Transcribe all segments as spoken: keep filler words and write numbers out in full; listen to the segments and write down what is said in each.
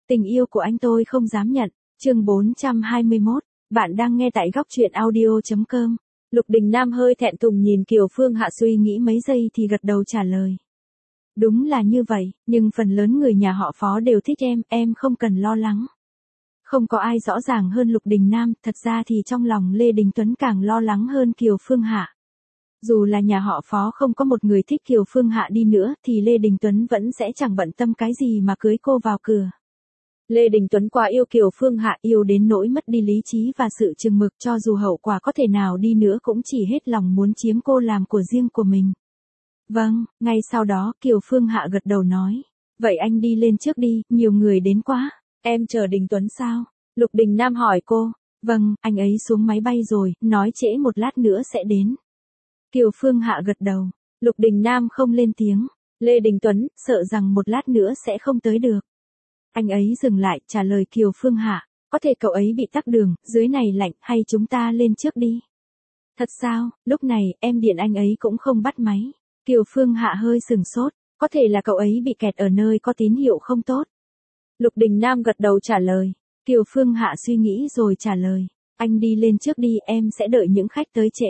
Tình yêu của anh tôi không dám nhận. Chương bốn trăm hai mươi mốt. Bạn đang nghe tại góc truyện audio chấm com. Lục Đình Nam hơi thẹn thùng nhìn Kiều Phương Hạ suy nghĩ mấy giây thì gật đầu trả lời. Đúng là như vậy, nhưng phần lớn người nhà họ Phó đều thích em, em không cần lo lắng. Không có ai rõ ràng hơn Lục Đình Nam, thật ra thì trong lòng Lê Đình Tuấn càng lo lắng hơn Kiều Phương Hạ. Dù là nhà họ Phó không có một người thích Kiều Phương Hạ đi nữa thì Lê Đình Tuấn vẫn sẽ chẳng bận tâm cái gì mà cưới cô vào cửa. Lê Đình Tuấn quá yêu Kiều Phương Hạ, yêu đến nỗi mất đi lý trí và sự chừng mực, cho dù hậu quả có thể nào đi nữa cũng chỉ hết lòng muốn chiếm cô làm của riêng của mình. Vâng, ngay sau đó Kiều Phương Hạ gật đầu nói. Vậy anh đi lên trước đi, nhiều người đến quá. Em chờ Đình Tuấn sao? Lục Đình Nam hỏi cô. Vâng, anh ấy xuống máy bay rồi, nói trễ một lát nữa sẽ đến. Kiều Phương Hạ gật đầu. Lục Đình Nam không lên tiếng. Lê Đình Tuấn, sợ rằng một lát nữa sẽ không tới được. Anh ấy dừng lại, trả lời Kiều Phương Hạ. Có thể cậu ấy bị tắc đường, dưới này lạnh, hay chúng ta lên trước đi. Thật sao? Lúc này, em điện anh ấy cũng không bắt máy. Kiều Phương Hạ hơi sừng sốt. Có thể là cậu ấy bị kẹt ở nơi có tín hiệu không tốt. Lục Đình Nam gật đầu trả lời. Kiều Phương Hạ suy nghĩ rồi trả lời. Anh đi lên trước đi, em sẽ đợi những khách tới trễ.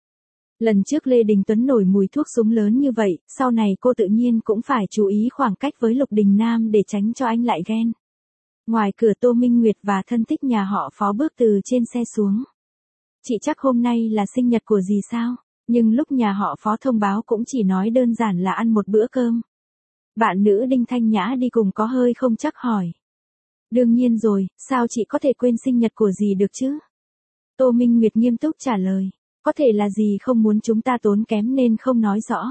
Lần trước Lê Đình Tuấn nổi mùi thuốc súng lớn như vậy, sau này cô tự nhiên cũng phải chú ý khoảng cách với Lục Đình Nam để tránh cho anh lại ghen. Ngoài cửa Tô Minh Nguyệt và thân thích nhà họ Phó bước từ trên xe xuống. Chị chắc hôm nay là sinh nhật của dì sao? Nhưng lúc nhà họ Phó thông báo cũng chỉ nói đơn giản là ăn một bữa cơm. Bạn nữ Đinh Thanh Nhã đi cùng có hơi không chắc hỏi. Đương nhiên rồi, sao chị có thể quên sinh nhật của dì được chứ? Tô Minh Nguyệt nghiêm túc trả lời. Có thể là dì không muốn chúng ta tốn kém nên không nói rõ.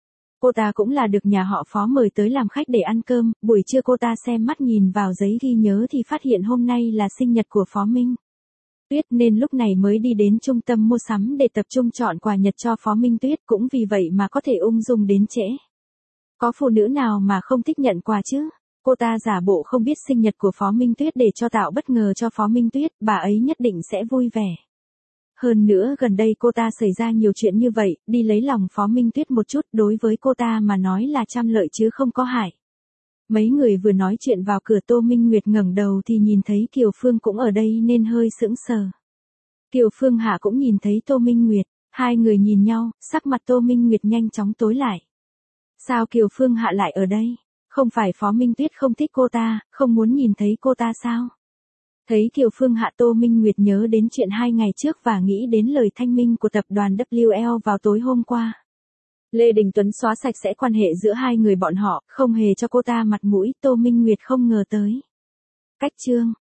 Cô ta cũng là được nhà họ Phó mời tới làm khách để ăn cơm, buổi trưa cô ta xem mắt nhìn vào giấy ghi nhớ thì phát hiện hôm nay là sinh nhật của Phó Minh Tuyết nên lúc này mới đi đến trung tâm mua sắm để tập trung chọn quà nhật cho Phó Minh Tuyết, cũng vì vậy mà có thể ung dung đến trễ. Có phụ nữ nào mà không thích nhận quà chứ? Cô ta giả bộ không biết sinh nhật của Phó Minh Tuyết để cho tạo bất ngờ cho Phó Minh Tuyết, bà ấy nhất định sẽ vui vẻ. Hơn nữa gần đây cô ta xảy ra nhiều chuyện như vậy, đi lấy lòng Phó Minh Tuyết một chút đối với cô ta mà nói là trăm lợi chứ không có hại. Mấy người vừa nói chuyện vào cửa, Tô Minh Nguyệt ngẩng đầu thì nhìn thấy Kiều Phương cũng ở đây nên hơi sững sờ. Kiều Phương Hạ cũng nhìn thấy Tô Minh Nguyệt, hai người nhìn nhau, sắc mặt Tô Minh Nguyệt nhanh chóng tối lại. Sao Kiều Phương Hạ lại ở đây? Không phải Phó Minh Tuyết không thích cô ta, không muốn nhìn thấy cô ta sao? Thấy Kiều Phương Hạ, Tô Minh Nguyệt nhớ đến chuyện hai ngày trước và nghĩ đến lời thanh minh của tập đoàn W L vào tối hôm qua. Lê Đình Tuấn xóa sạch sẽ quan hệ giữa hai người bọn họ, không hề cho cô ta mặt mũi, Tô Minh Nguyệt không ngờ tới. Cách chương